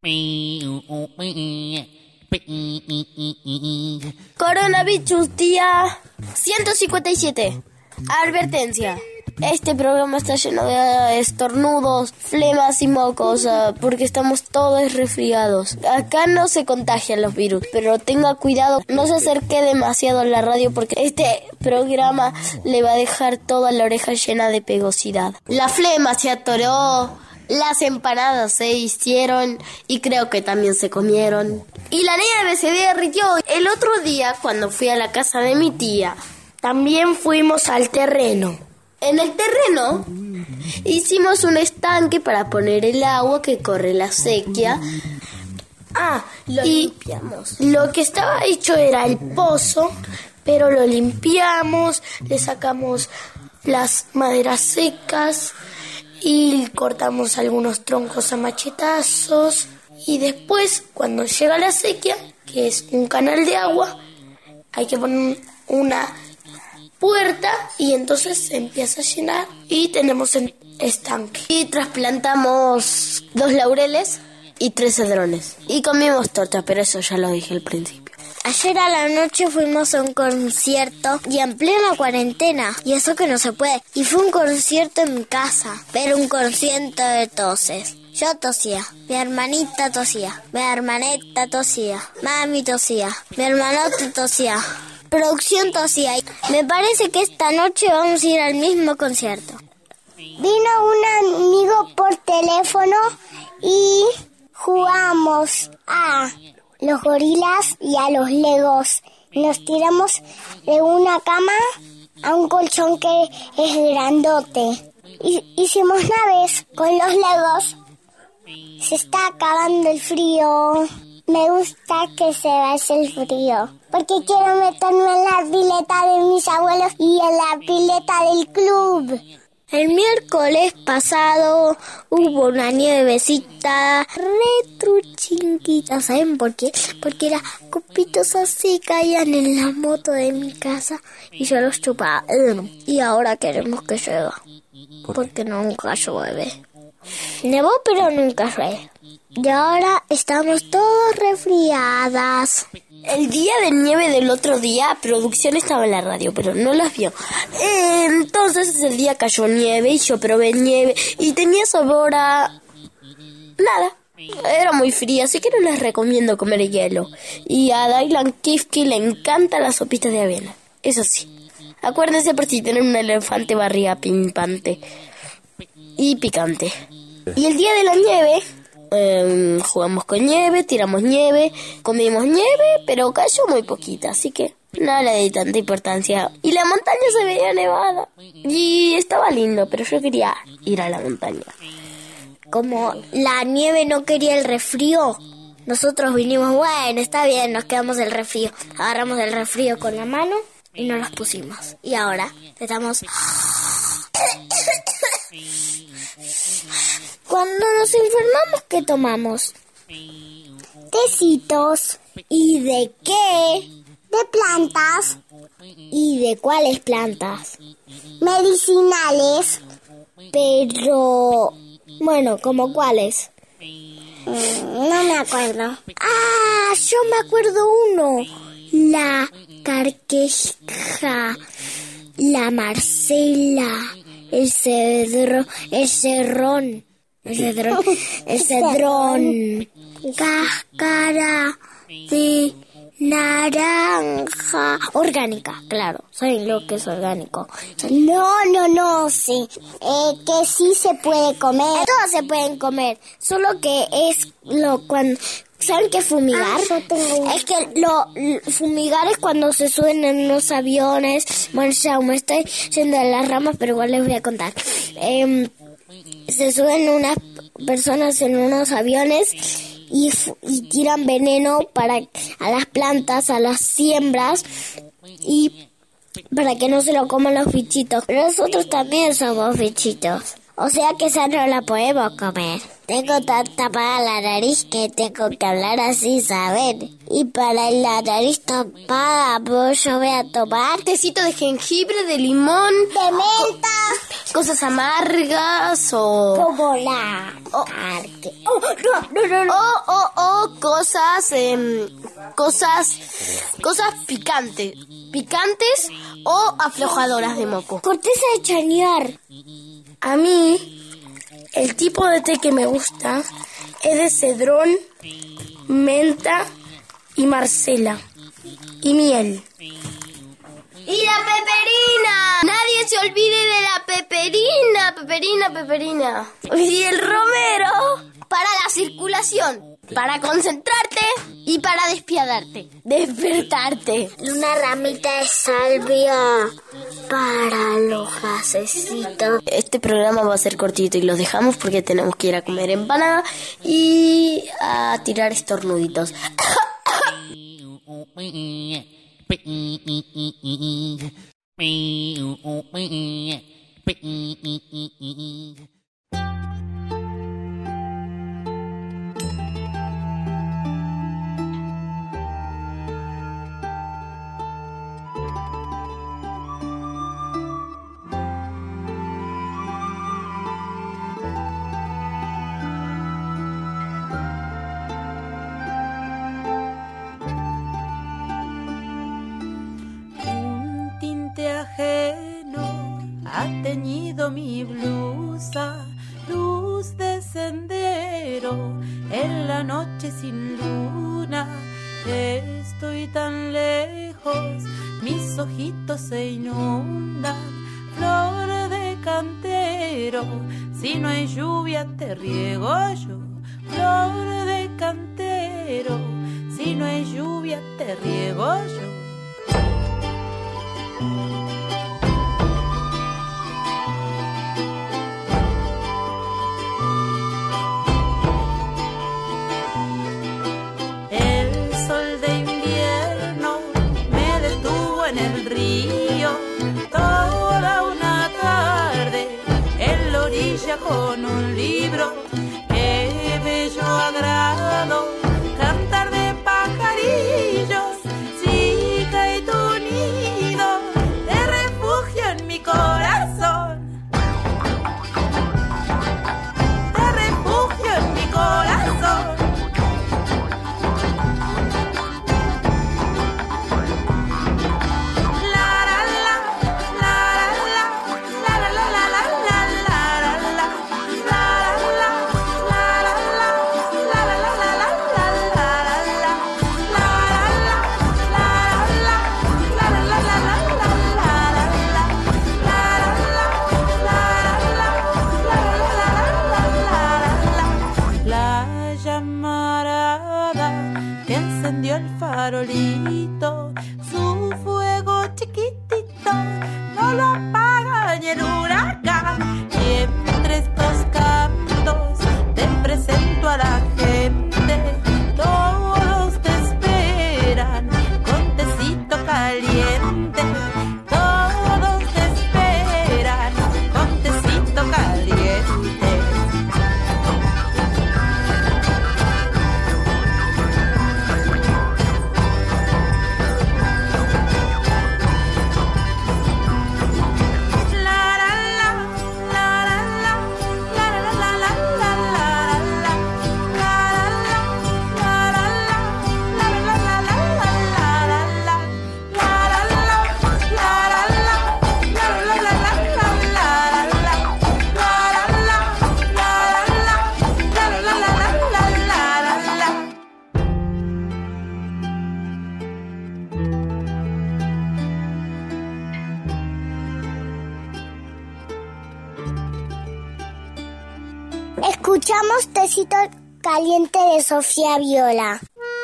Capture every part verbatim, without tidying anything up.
Coronavirus día ciento cincuenta y siete. Advertencia. Este programa está lleno de estornudos, flemas y mocos, uh, porque estamos todos resfriados. Acá no se contagian los virus, pero tenga cuidado, no se acerque demasiado a la radio porque este programa le va a dejar toda la oreja llena de pegosidad. La flema se atoró, las empanadas se hicieron y creo que también se comieron. Y la nieve se derritió. El otro día, cuando fui a la casa de mi tía, también fuimos al terreno. En el terreno hicimos un estanque para poner el agua que corre la sequía. Ah, lo limpiamos. Lo que estaba hecho era el pozo, pero lo limpiamos, le sacamos las maderas secas y cortamos algunos troncos a machetazos. Y después, cuando llega la sequía, que es un canal de agua, hay que poner una puerta y entonces se empieza a llenar y tenemos el estanque. Y trasplantamos dos laureles y tres cedrones. Y comimos torta, pero eso ya lo dije al principio. Ayer a la noche fuimos a un concierto y en plena cuarentena, y eso que no se puede. Y fue un concierto en mi casa, pero un concierto de toses. Yo tosía, mi hermanita tosía, mi hermanita tosía, mami tosía, mi hermanote tosía. Producción tosía. Me parece que esta noche vamos a ir al mismo concierto. Vino un amigo por teléfono y jugamos a los gorilas y a los legos. Nos tiramos de una cama a un colchón que es grandote. Hicimos naves con los legos. Se está acabando el frío. Me gusta que se vaya el frío, porque quiero meterme en la pileta de mis abuelos y en la pileta del club. El miércoles pasado hubo una nievecita re truchinquita. ¿Saben por qué? Porque era copitos así, caían en la moto de mi casa y yo los chupaba. Y ahora queremos que llueva, porque nunca llueve. Nevó, pero nunca llueve. Y ahora estamos todos resfriadas. El día de nieve del otro día, producción estaba en la radio, pero no las vio. Entonces ese día cayó nieve y yo probé nieve y tenía sabor a nada. Era muy fría, así que no les recomiendo comer hielo. Y a Dylan Kifke le encantan las sopitas de avena. Eso sí, acuérdense por si tienen un elefante barriga pimpante y picante. Y el día de la nieve, eh, jugamos con nieve, tiramos nieve, comimos nieve, pero cayó muy poquita, así que no le di tanta importancia. Y la montaña se veía nevada y estaba lindo, pero yo quería ir a la montaña. Como la nieve no quería el resfrío, nosotros vinimos, bueno, está bien, nos quedamos el resfrío. Agarramos el resfrío con la mano y nos los pusimos. Y ahora estamos... Cuando nos enfermamos, ¿qué tomamos? Tecitos. ¿Y de qué? De plantas. ¿Y de cuáles plantas? Medicinales. Pero... Bueno, ¿como cuáles? Mm, no me acuerdo. Ah, yo me acuerdo uno. La carqueja, la marcela, el cedro, el cerrón. El cedrón, el cedrón, cáscara de naranja, orgánica, claro, saben lo que es orgánico. No, no, no, sí, eh, que sí se puede comer. Todos se pueden comer, solo que es lo cuando... ¿Saben qué es fumigar? Ah, tengo... Es que lo, lo fumigar es cuando se suben en los aviones. Bueno, ya me estoy yendo de las ramas, pero igual les voy a contar. Eh, se suben unas personas en unos aviones y, y tiran veneno para a las plantas, a las siembras y para que no se lo coman los bichitos. Pero nosotros también somos bichitos. O sea que esa no la podemos comer. Tengo tan tapada la nariz que tengo que hablar así, ¿saben? Y para la nariz tapada, pues yo voy a tomar tecito de jengibre, de limón, de menta. cosas amargas o... Como la o, arte. Oh, no, no, no, no. O, o, o cosas, eh, cosas, cosas picantes. Picantes o aflojadoras de moco. Corteza de chañar. A mí, el tipo de té que me gusta es de cedrón, menta y marcela. Y miel. ¡Y la peperina! Nadie se olvide de la peperina, peperina, peperina. Y el romero para la circulación, para concentrarte y para despiadarte, despertarte. Una ramita de salvia para los gasecitos. Este programa va a ser cortito y los dejamos porque tenemos que ir a comer empanada y a tirar estornuditos. Ajeno ha teñido mi blusa, luz de sendero en la noche sin luna. Estoy tan lejos, mis ojitos se inundan, flor de cantero. Si no hay lluvia te riego yo, flor de cantero. Si no hay lluvia te riego yo. Con un libro, qué bello agrado, cantar de pajarillos, sí cae tu nido de refugio en mi corazón, de refugio en mi corazón. Farolito, su fuego chiquitito no lo apaga ni el huracán. Y entre estos cantos te presento a la gente, todos te esperan con tecito caliente, todos te esperan con tecito caliente. Escuchamos Tecito Caliente de Sofía Viola.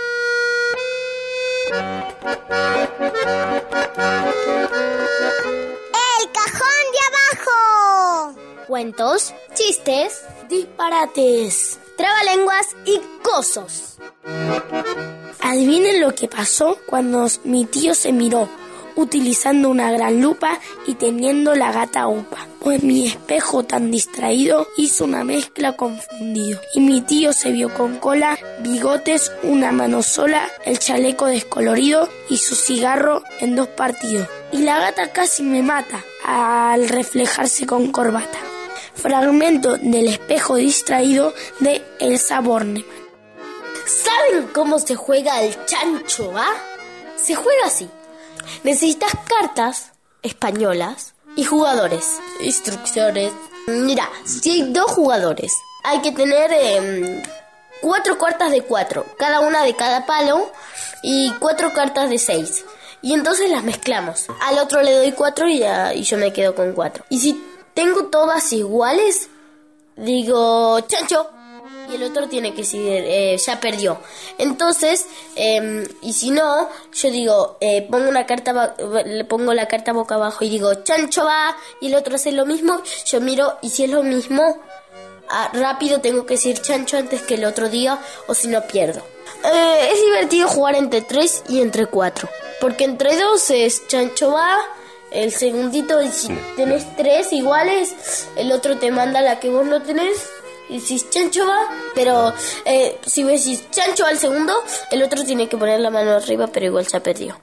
El cajón de abajo. Cuentos, chistes, Disparates, trabalenguas y cosos. Adivinen lo que pasó cuando mi tío se miró, utilizando una gran lupa y teniendo la gata upa. Pues mi espejo tan distraído hizo una mezcla confundido. Y mi tío se vio con cola, bigotes, una mano sola, el chaleco descolorido y su cigarro en dos partidos. Y la gata casi me mata. al reflejarse con corbata. Fragmento del espejo distraído de Elsa Bornemann. ¿Saben cómo se juega el chancho, va? Se juega así. Necesitas cartas españolas y jugadores. Instrucciones. Mira, si hay dos jugadores, hay que tener eh, cuatro cartas de cuatro, cada una de cada palo, y cuatro cartas de seis. Y entonces las mezclamos. Al otro le doy cuatro y, ya, y yo me quedo con cuatro. Y si tengo todas iguales, digo chancho. Y el otro tiene que decir, eh, ya perdió. Entonces, eh, y si no, yo digo, eh, pongo una carta, le pongo la carta boca abajo y digo, chancho va, y el otro hace lo mismo. Yo miro, y si es lo mismo, ah, rápido tengo que decir chancho antes que el otro diga, o si no pierdo. Eh, es divertido jugar entre tres y entre cuatro, porque entre dos es chancho va, el segundito, y si tenés tres iguales, el otro te manda la que vos no tenés. Y si chancho va, pero eh, si ves si chancho va al segundo, el otro tiene que poner la mano arriba, pero igual ya perdió.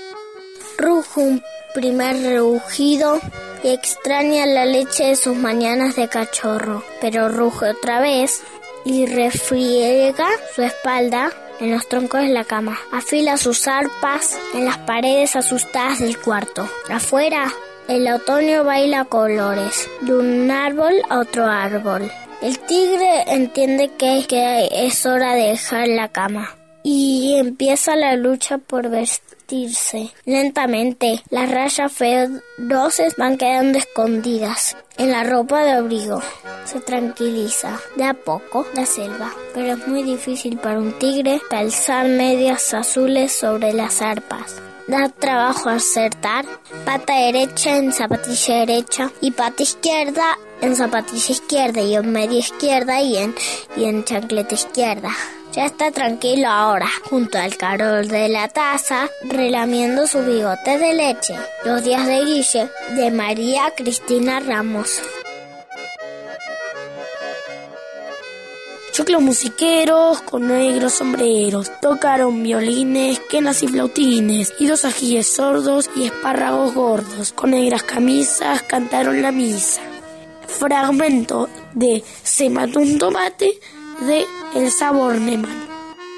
Ruge un primer rugido y extraña la leche de sus mañanas de cachorro, pero ruge otra vez y refriega su espalda en los troncos de la cama. Afila sus arpas en las paredes asustadas del cuarto. Afuera, el otoño baila colores, de un árbol a otro árbol. El tigre entiende que, que es hora de dejar la cama y empieza la lucha por vestirse. Lentamente, las rayas feroces van quedando escondidas en la ropa de abrigo. Se tranquiliza de a poco la selva, pero es muy difícil para un tigre calzar medias azules sobre las arpas. Da trabajo acertar pata derecha en zapatilla derecha y pata izquierda en zapatilla izquierda y en media izquierda y en, y en chancleta izquierda. Ya está tranquilo ahora, junto al carol de la taza, relamiendo su bigote de leche. Los días de Guille, de María Cristina Ramos. Choclos musiqueros con negros sombreros tocaron violines, quenas y flautines, y dos ajíes sordos y espárragos gordos con negras camisas cantaron la misa. Fragmento de Se mató un tomate de Elsa Bornemann.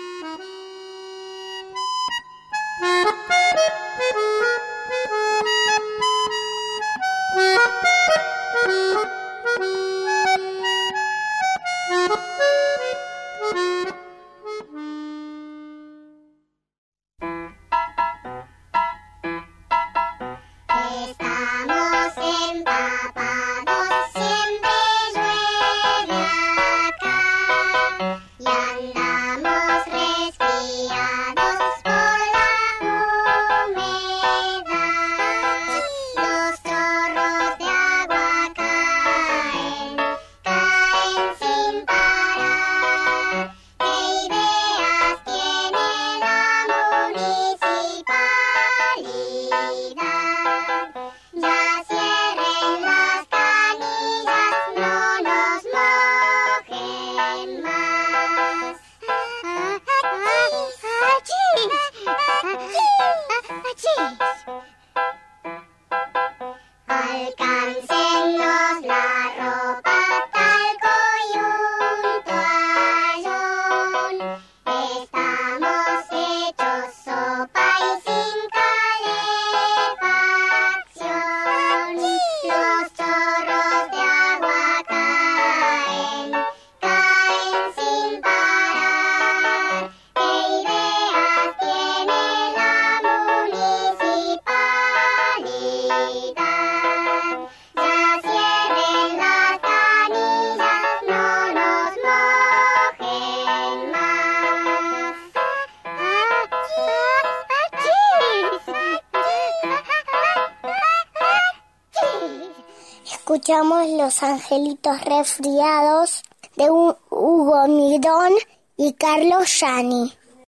Escuchamos Los Angelitos Resfriados de Hugo Mirón y Carlos Gianni.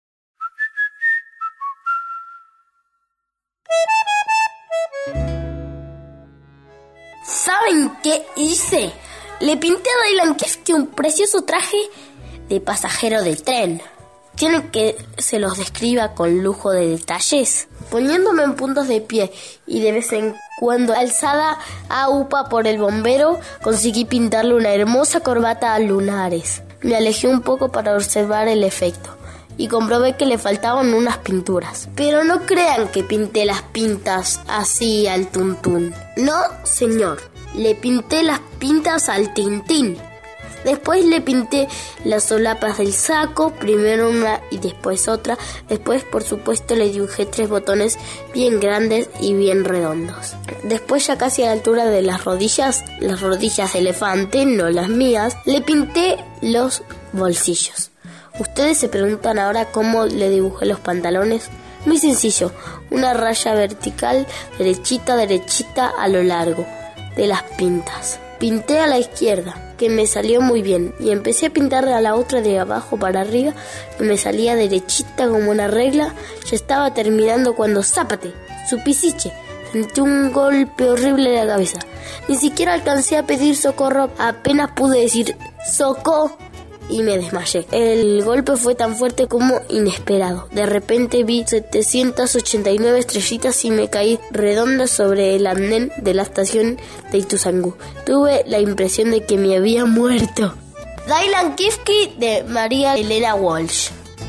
¿Saben qué hice? Le pinté a Dylan Kefke un precioso traje de pasajero del tren. ¿Quieren que se los describa con lujo de detalles? Poniéndome en puntos de pie y de vez en cuando alzada a upa por el bombero, conseguí pintarle una hermosa corbata a lunares. Me alejé un poco para observar el efecto y comprobé que le faltaban unas pinturas. Pero no crean que pinté las pintas así al tuntún. No, señor, le pinté las pintas al Tintín. Después le pinté las solapas del saco, primero una y después otra. Después, por supuesto, le dibujé tres botones bien grandes y bien redondos. Después, ya casi a la altura de las rodillas, las rodillas de elefante, no las mías, le pinté los bolsillos. Ustedes se preguntan ahora cómo le dibujé los pantalones. Muy sencillo, una raya vertical, derechita, derechita a lo largo de las pintas. Pinté a la izquierda, que me salió muy bien, y empecé a pintar a la otra de abajo para arriba, que me salía derechita como una regla. Ya estaba terminando cuando ¡zápate! Su pisiche. Sentí un golpe horrible en la cabeza. Ni siquiera alcancé a pedir socorro, apenas pude decir ¡soco! Y me desmayé. El golpe fue tan fuerte como inesperado. De repente vi setecientas ochenta y nueve estrellitas y me caí redonda sobre el andén de la estación de Ituzaingó. Tuve la impresión de que me había muerto. Dylan Kifke de María Elena Walsh.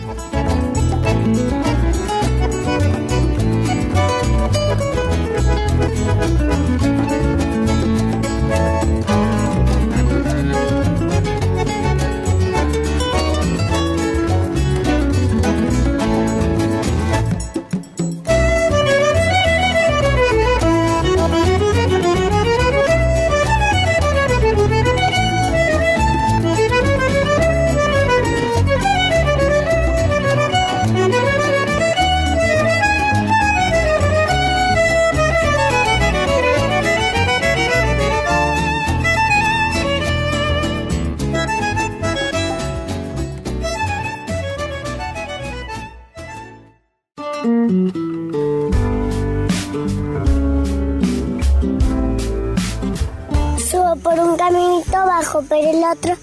Subo por un caminito bajo, pero el otro...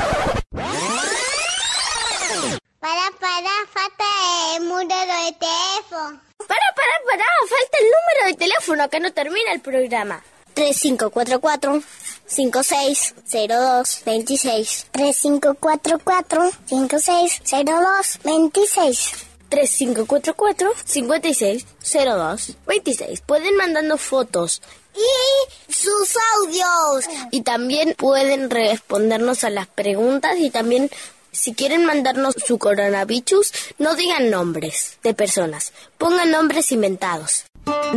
Para, para, falta el número de teléfono. Para, para, para, falta el número de teléfono que no termina el programa. tres cinco cuatro cuatro, cinco seis cero dos, dos seis. tres cinco cuatro cuatro, cinco seis cero dos, dos seis. tres cinco cuatro cuatro, cinco seis cero dos, dos seis. Pueden mandando fotos y sus audios. Y también pueden respondernos a las preguntas. Y también, si quieren mandarnos su coronavirus, no digan nombres de personas, pongan nombres inventados.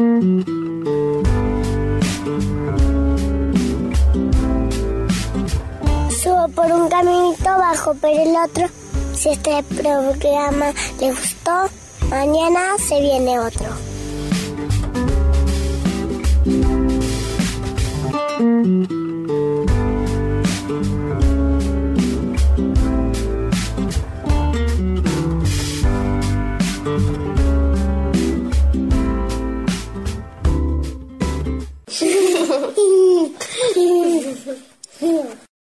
Subo por un caminito bajo, pero el otro... Si este programa les gustó, mañana se viene otro.